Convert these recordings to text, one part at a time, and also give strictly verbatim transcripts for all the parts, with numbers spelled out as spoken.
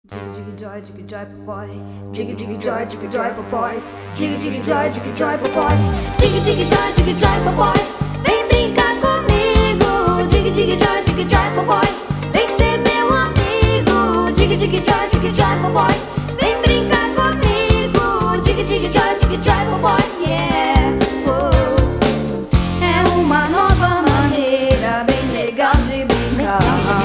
Jiggy jiggy joy, jiggy joy boy. Jiggy jiggy joy, jiggy joy boy. Jiggy jiggy joy, jiggy joy boy. Jiggy jiggy joy, jiggy joy boy. Vem brincar comigo. Jiggy jiggy joy, jiggy joy boy. Vem ser meu amigo. Jiggy jiggy joy, jiggy joy boy. Vem brincar comigo. Jiggy jiggy joy, jiggy joy boy. Yeah. Oh. É uma nova maneira bem legal de brincar.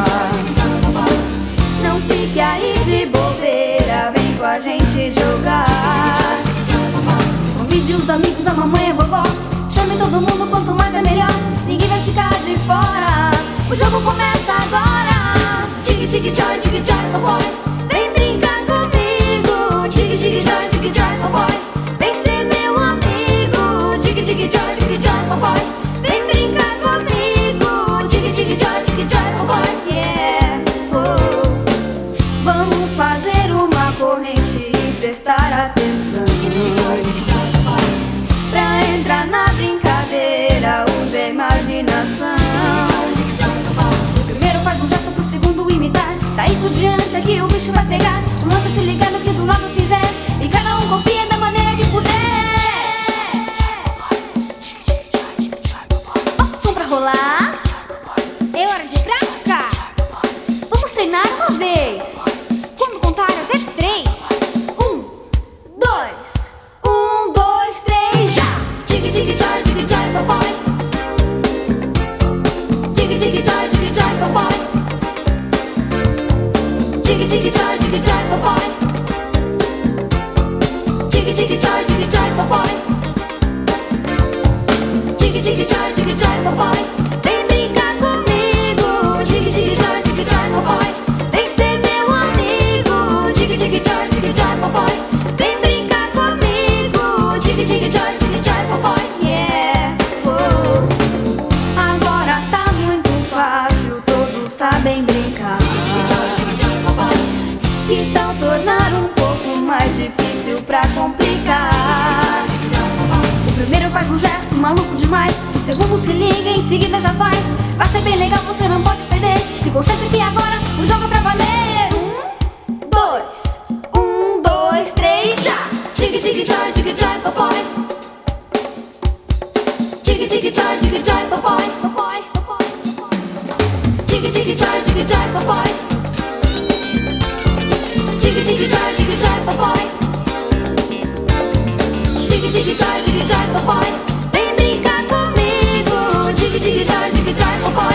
Não fique aí de bobeira, vem com a gente jogar. Convide os amigos, a mamãe e a vovó. Chame todo mundo, quanto mais é melhor. Ninguém vai ficar de fora. O jogo começa agora. Jiggy jiggy joy, jiggy joy boy. Vem brincar comigo. Jiggy jiggy joy, jiggy joy boy. Vem ser meu amigo. Jiggy jiggy joy, jiggy joy boy. Vem brincar comigo. Jiggy jiggy joy, jiggy joy boy. Yeah. Oh. Vamos fazer uma corrente e prestar atenção. Pra entrar na brincadeira, use a imaginação. O primeiro faz um gesto pro segundo imitar. Daí por diante aqui o bicho vai pegar. O lance é se ligar no que do lado fizer. E cada um copia da maneira que puder. Ó, som pra rolar. É hora de prática. Vamos treinar uma vez. Quando contar até três. Um, dois. Um, dois, três, já! Jiggy jiggy joy, jiggy joy boy. Jiggy jiggy joy, jiggy joy boy. Jiggy jiggy joy, jiggy joy boy. Jiggy jiggy joy, jiggy joy boy. Jiggy jiggy joy, jiggy joy boy. Vem brincar comigo. Jiggy jiggy joy, jiggy joy boy. Vem ser meu amigo. Jiggy jiggy joy, jiggy joy boy. Vem brincar comigo. Jiggy jiggy joy, jiggy joy boy. Yeah. Oh. Agora tá muito fácil, todos sabem brincar. Que tal tornar um pouco mais difícil pra complicar? O primeiro faz um gesto maluco demais. O segundo se liga, em seguida já faz. Vai ser bem legal, você não pode perder. Se concentre que agora o jogo é pra valer. Um, dois. Um, dois, três, já! Jiggy jiggy joy, jiggy joy boy. Jiggy jiggy joy, jiggy joy boy. Jiggy jiggy joy, jiggy joy boy. Jiggy jiggy joy, jiggy joy boy. Jiggy jiggy joy, jiggy joy boy. Vem brincar comigo. Jiggy jiggy joy, jiggy joy boy.